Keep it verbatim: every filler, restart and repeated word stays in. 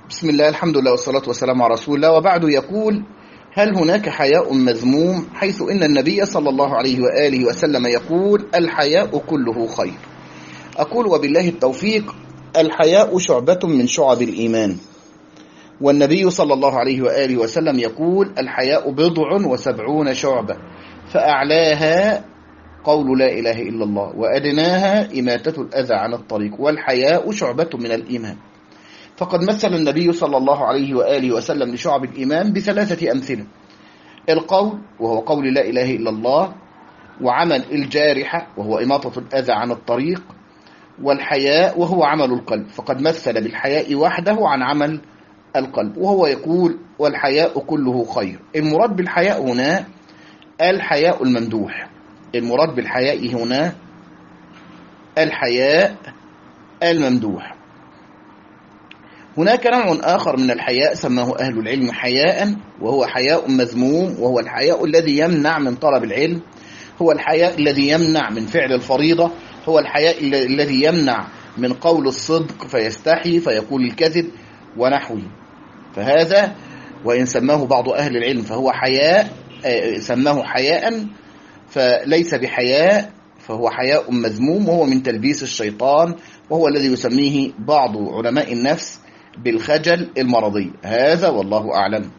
بسم الله، الحمد لله والصلاة والسلام على رسول الله، وبعد. يقول: هل هناك حياء مذموم؟ حيث إن النبي صلى الله عليه وآله وسلم يقول: الحياء كله خير. أقول: وبالله التوفيق. الحياء شعبة من شعب الإيمان، والنبي صلى الله عليه وآله وسلم يقول: الحياء بضع وسبعون شعبة، فأعلاها قول لا إله إلا الله، وأدناها إماتة الأذى عن الطريق، والحياء شعبة من الإيمان. فقد مثل النبي صلى الله عليه وآله وسلم لشعب الإيمان بثلاثة أمثلة: القول، وهو قول لا إله إلا الله، وعمل الجارحة، وهو إماطة الأذى عن الطريق، والحياء، وهو عمل القلب. فقد مثل بالحياء وحده عن عمل القلب، وهو يقول: والحياء كله خير. المراد بالحياء هنا الحياء الممدوح. المراد بالحياء هنا الحياء الممدوح. هناك نوع آخر من الحياء سماه أهل العلم حياء، وهو حياء مذموم، وهو الحياء الذي يمنع من طلب العلم، هو الحياء الذي يمنع من فعل الفريضة، هو الحياء الذي يمنع من قول الصدق فيستحي فيقول الكذب ونحوه. فهذا وإن سماه بعض أهل العلم فهو حياء، سماه حياء، فليس بحياء، فهو حياء مذموم، وهو من تلبيس الشيطان، وهو الذي يسميه بعض علماء النفس بالخجل المرضي. هذا والله أعلم.